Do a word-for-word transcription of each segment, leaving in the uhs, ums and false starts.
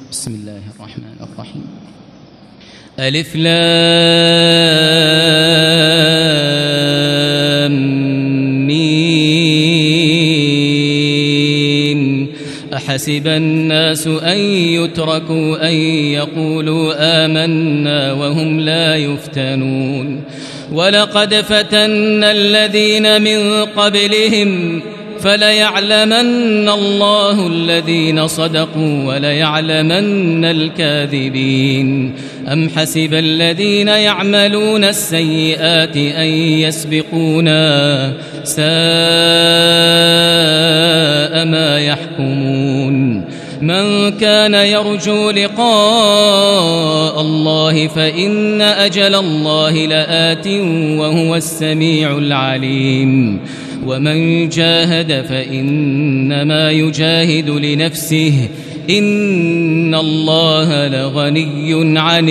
بسم الله الرحمن الرحيم. ألف لام ميم. أحسب الناس أن يتركوا أن يقولوا آمنا وهم لا يفتنون. ولقد فتنا الذين من قبلهم فليعلمن الله الذين صدقوا وليعلمن الكاذبين. أم حسب الذين يعملون السيئات أن يسبقونا ساء ما يحكمون. من كان يرجو لقاء الله فإن أجل الله لآت وهو السميع العليم. ومن جاهد فإنما يجاهد لنفسه إن الله لغني عن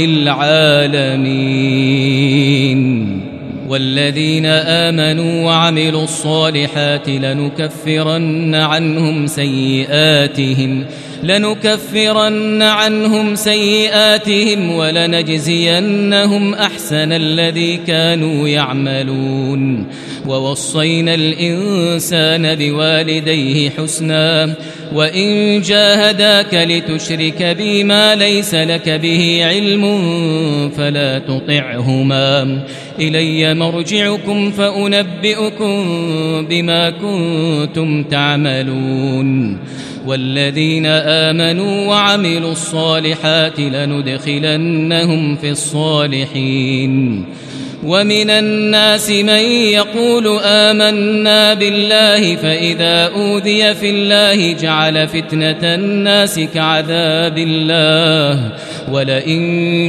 العالمين. والذين آمنوا وعملوا الصالحات لنكفرن عنهم سيئاتهم لنكفرن عنهم سيئاتهم ولنجزينهم أحسن الذي كانوا يعملون. ووصينا الإنسان بوالديه حسنا وإن جاهداك لتشرك بي ما ليس لك به علم فلا تطعهما إلي مرجعكم فأنبئكم بما كنتم تعملون. والذين آمنوا وعملوا الصالحات لندخلنهم في الصالحين. ومن الناس من يقول آمنا بالله فإذا أوذي في الله جعل فتنة الناس كعذاب الله ولئن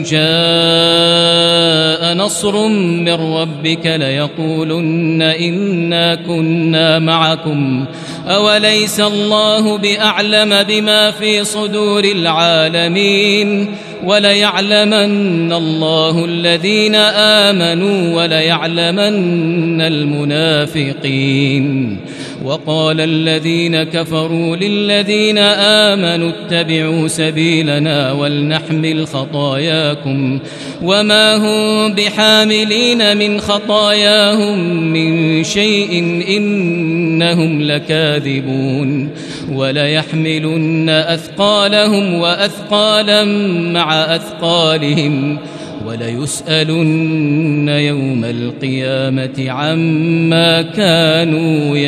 جاء نصر من ربك ليقولن إنا كنا معكم أوليس الله بأعلم بما في صدور العالمين. وليعلمن الله الذين آمنوا وليعلمن المنافقين. وقال الذين كفروا للذين آمنوا اتبعوا سبيلنا ولنحمل خطاياكم وما هم بحاملين من خطاياهم من شيء إنهم لكاذبون. وليحملن أثقالهم وأثقالا مع أثقالهم وليسألن يوم القيامة عما كانوا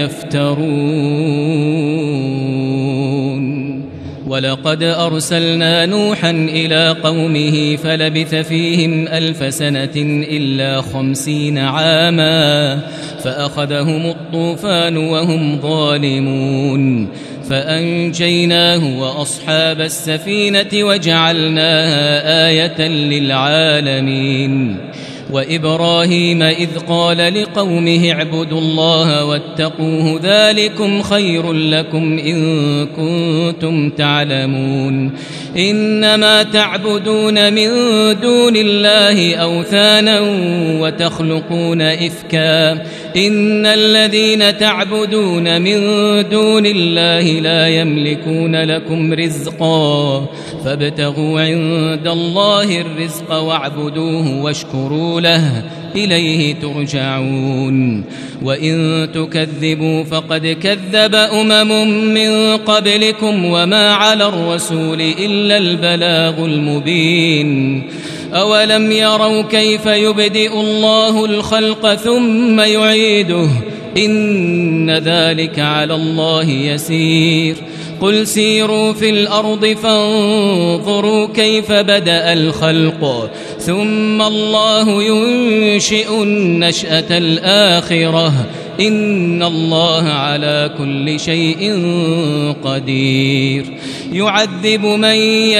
يفترون. ولقد أرسلنا نوحا إلى قومه فلبث فيهم ألف سنة إلا خمسين عاما فأخذهم الطوفان وهم ظالمون فأنجيناه وأصحاب السفينة وجعلناها آية للعالمين. وإبراهيم إذ قال لقومه اعبدوا الله واتقوه ذلكم خير لكم إن كنتم تعلمون. إنما تعبدون من دون الله أوثانا وتخلقون إفكا إن الذين تعبدون من دون الله لا يملكون لكم رزقا فابتغوا عند الله الرزق واعبدوه واشكروا له إليه ترجعون. وإن تكذبوا فقد كذب أمم من قبلكم وما على الرسول إلا البلاغ المبين. أولم يروا كيف يبدئ الله الخلق ثم يعيده إن ذلك على الله يسير. قل سيروا في الأرض فانظروا كيف بدأ الخلق ثم الله ينشئ النشأة الآخرة إن الله على كل شيء قدير. يعذب من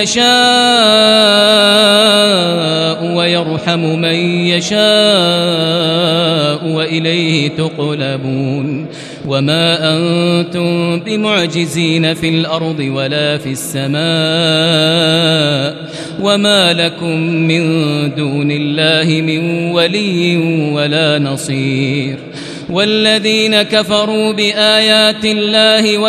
يشاء ويرحم من يشاء وإليه تقلبون. وما أنتم بمعجزين في الأرض ولا في السماء وما لكم من دون الله من ولي ولا نصير. والذين كفروا بآيات الله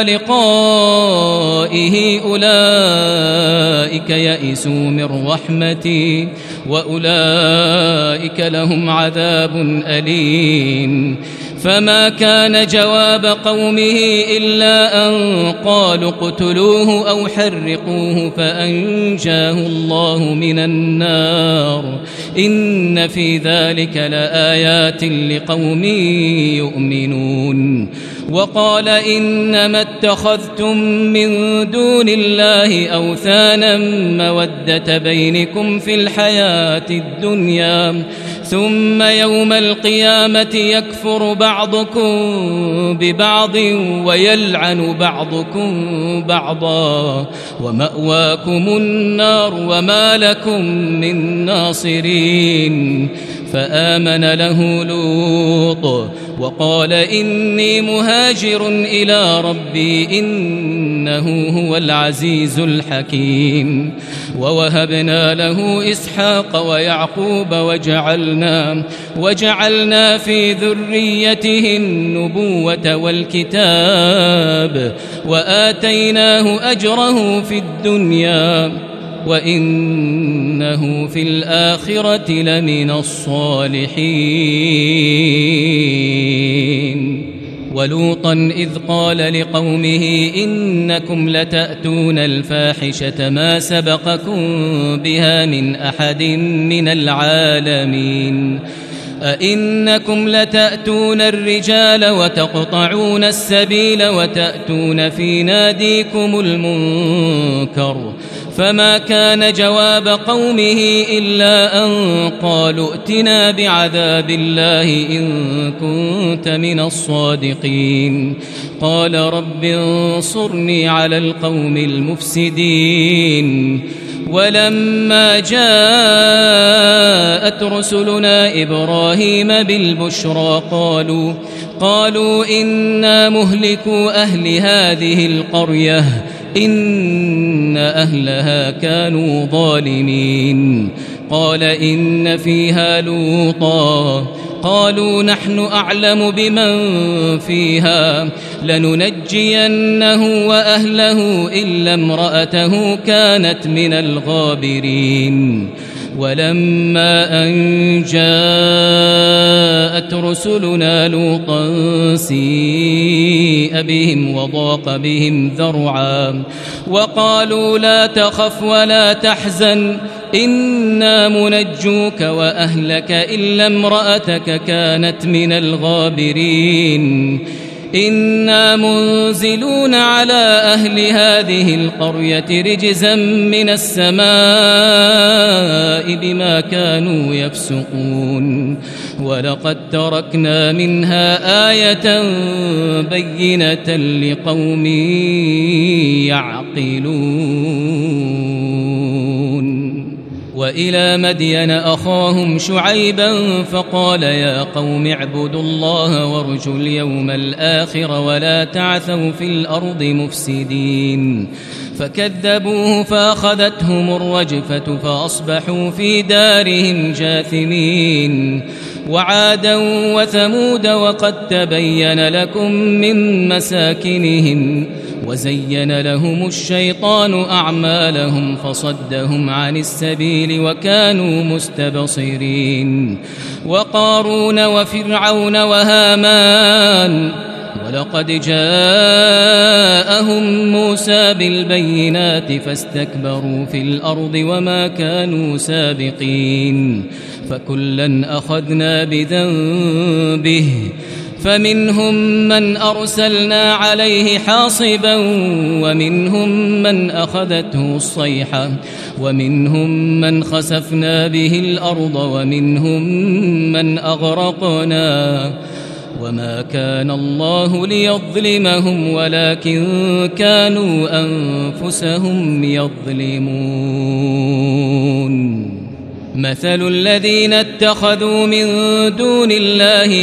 ولقائه أولئك يئسوا من رحمتي وأولئك لهم عذاب أليم. فما كان جواب قومه إلا أن قالوا اقتلوه أو حرقوه فأنجاه الله من النار إن في ذلك لآيات لقوم يؤمنون. وقال إنما اتخذتم من دون الله أوثانا مودة بينكم في الحياة الدنيا ثم يوم القيامة يكفر بعضكم ببعض ويلعن بعضكم بعضا ومأواكم النار وما لكم من ناصرين. فآمن له لوط وقال إني مهاجر إلى ربي إنه هو العزيز الحكيم. ووهبنا له إسحاق ويعقوب وجعلنا, وجعلنا في ذريته النبوة والكتاب وآتيناه أجره في الدنيا وإنه في الآخرة لمن الصالحين. ولوطا إذ قال لقومه إنكم لتأتون الفاحشة ما سبقكم بها من أحد من العالمين أئنكم لتأتون الرجال وتقطعون السبيل وتأتون في ناديكم المنكر. فما كان جواب قومه إلا أن قالوا ائتنا بعذاب الله إن كنت من الصادقين. قال رب انصرني على القوم المفسدين. ولما جاءت رسلنا إبراهيم بالبشرى قالوا, قالوا إنا مهلكوا أهل هذه القرية إن أهلها كانوا ظالمين. قال إن فيها لوطا قالوا نحن أعلم بمن فيها لننجينه وأهله إلا امرأته كانت من الغابرين. ولما أن جاءت رسلنا لوطا سيء بهم وضاق بهم ذرعا وقالوا لا تخف ولا تحزن إنا منجوك وأهلك إلا امرأتك كانت من الغابرين. إنا منزلون على أهل هذه القرية رجزا من السماء بما كانوا يفسقون. ولقد تركنا منها آية بينة لقوم يعقلون. وإلى مدين أخاهم شعيبا فقال يا قوم اعبدوا الله وارجوا اليوم الآخر ولا تعثوا في الأرض مفسدين. فكذبوه فأخذتهم الرجفة فأصبحوا في دارهم جاثمين. وعادا وثمود وقد تبين لكم من مساكنهم وزين لهم الشيطان أعمالهم فصدهم عن السبيل وكانوا مستبصرين. وقارون وفرعون وهامان ولقد جاءهم موسى بالبينات فاستكبروا في الأرض وما كانوا سابقين. فكلا أخذنا بذنبه فمنهم من أرسلنا عليه حاصبا ومنهم من أخذته الصيحة ومنهم من خسفنا به الأرض ومنهم من أغرقنا. وما كان الله ليظلمهم ولكن كانوا أنفسهم يظلمون. مثل الذين اتخذوا من دون الله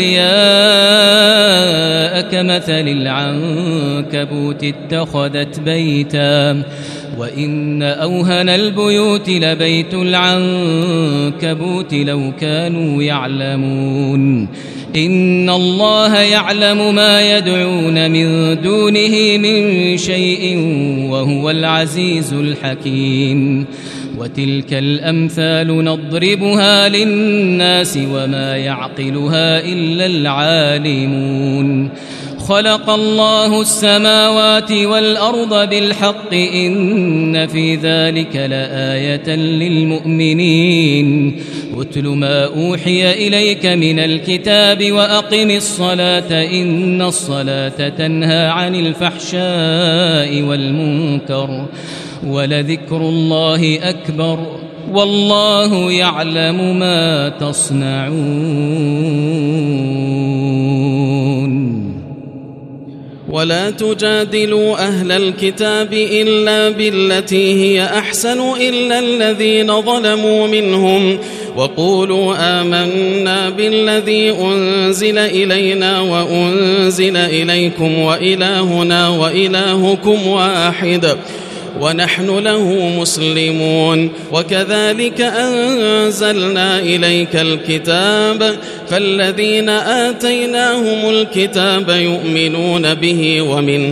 أولياء كمثل العنكبوت اتخذت بيتا وإن أوهن البيوت لبيت العنكبوت لو كانوا يعلمون. إن الله يعلم ما يدعون من دونه من شيء وهو العزيز الحكيم وتلك الأمثال نضربها للناس وما يعقلها إلا العالمون خلق الله السماوات والأرض بالحق إن في ذلك لآية للمؤمنين اتل ما أوحي إليك من الكتاب وأقم الصلاة إن الصلاة تنهى عن الفحشاء والمنكر ولذكر الله أكبر والله يعلم ما تصنعون ولا تجادلوا أهل الكتاب إلا بالتي هي أحسن إلا الذين ظلموا منهم وقولوا آمنا بالذي أنزل إلينا وأنزل إليكم وإلهنا وإلهكم واحد ونحن له مسلمون وكذلك أنزلنا إليك الكتاب فالذين آتيناهم الكتاب يؤمنون به ومن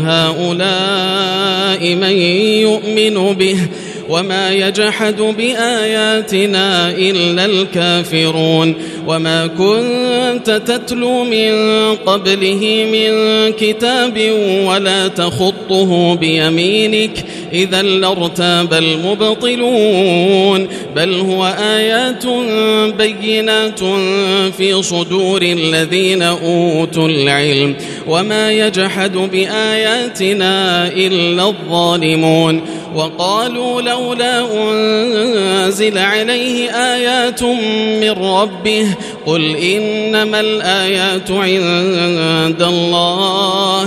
هؤلاء من يؤمن به وما يجحد بآياتنا إلا الكافرون وما كنت تتلو من قبله من كتاب ولا تخطه بيمينك إذا لارتاب المبطلون بل هو آيات بينات في صدور الذين أوتوا العلم وما يجحد بآياتنا إلا الظالمون وقالوا لولا أنزل عليه آيات من ربه قل إنما الآيات عند الله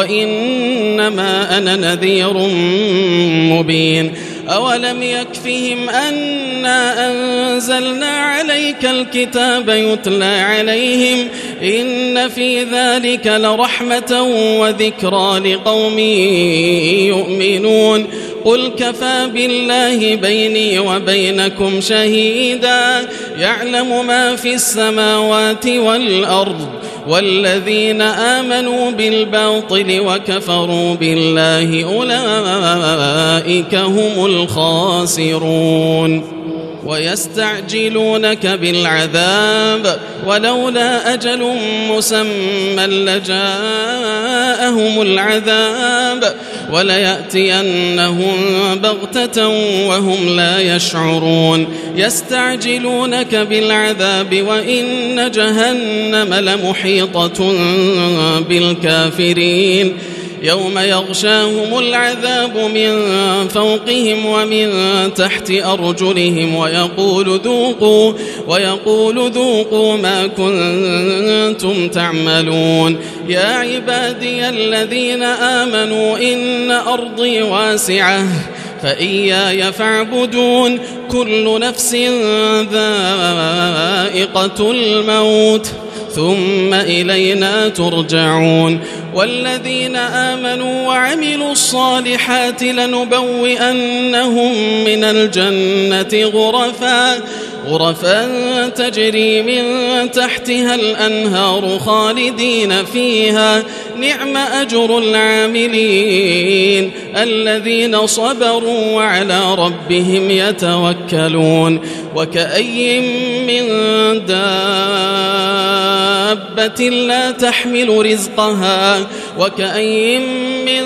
وإنما أنا نذير مبين أولم يكفهم أنا أنزلنا عليك الكتاب يتلى عليهم إن في ذلك لرحمة وذكرى لقوم يؤمنون قل كفى بالله بيني وبينكم شهيدا يعلم ما في السماوات والأرض والذين آمنوا بالباطل وكفروا بالله أولئك هم الخاسرون ويستعجلونك بالعذاب ولولا أجل مسمى لجاءهم العذاب وليأتينهم بغتة وهم لا يشعرون يستعجلونك بالعذاب وإن جهنم لمحيطة بالكافرين يوم يغشاهم العذاب من فوقهم ومن تحت أرجلهم ويقول ذوقوا ويقول ذوقوا ما كنتم تعملون يا عبادي الذين آمنوا إن أرضي واسعة فإياي فاعبدون كل نفس ذائقة الموت ثم إلينا ترجعون والذين آمنوا وعملوا الصالحات لنبوئنهم من الجنة غرفا غرفا تجري من تحتها الأنهار خالدين فيها نعم أجر العاملين الذين صبروا وعلى ربهم يتوكلون وكأي من دابة لا تحمل رزقها وكأي من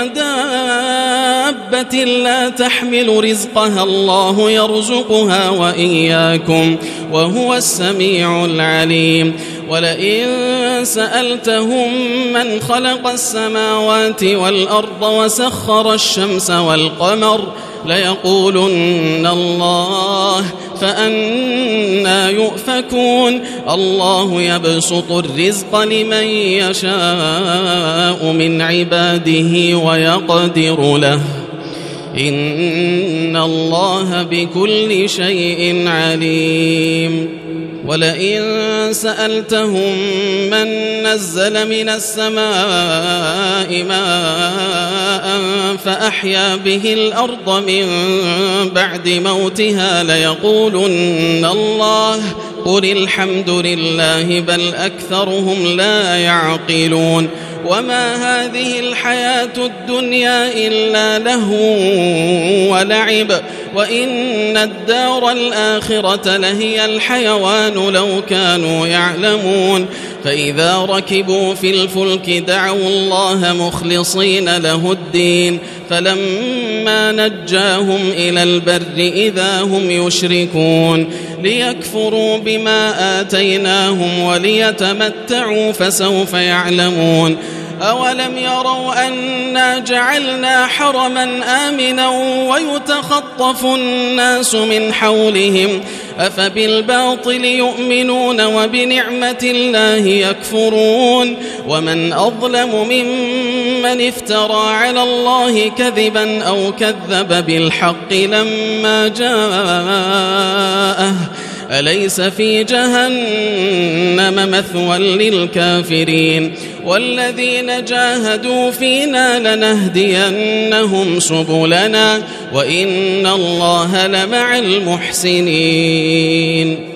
دابة لا تحمل رزقها الله يرزقها وإياكم وهو السميع العليم ولئن سألتهم من خلق السماوات والأرض وسخر الشمس والقمر ليقولن الله فأنى يؤفكون الله يبسط الرزق لمن يشاء من عباده ويقدر له إن الله بكل شيء عليم ولئن سألتهم من نزل من السماء ماء فأحيا به الأرض من بعد موتها ليقولن الله قل الحمد لله بل أكثرهم لا يعقلون وما هذه الحياة الدنيا إلا لهو ولعب وإن الدار الآخرة لهي الحيوان لو كانوا يعلمون فإذا ركبوا في الفلك دعوا الله مخلصين له الدين فلما نجاهم إلى البر إذا هم يشركون ليكفروا بما آتيناهم وليتمتعوا فسوف يعلمون أولم يروا أنا جعلنا حرما آمنا ويتخطف الناس من حولهم أفبالباطل يؤمنون وبنعمة الله يكفرون ومن أظلم ممن افترى على الله كذبا أو كذب بالحق لما جاءه أليس في جهنم مثوى للكافرين والذين جاهدوا فينا لنهدينهم سبلنا وإن الله لمع المحسنين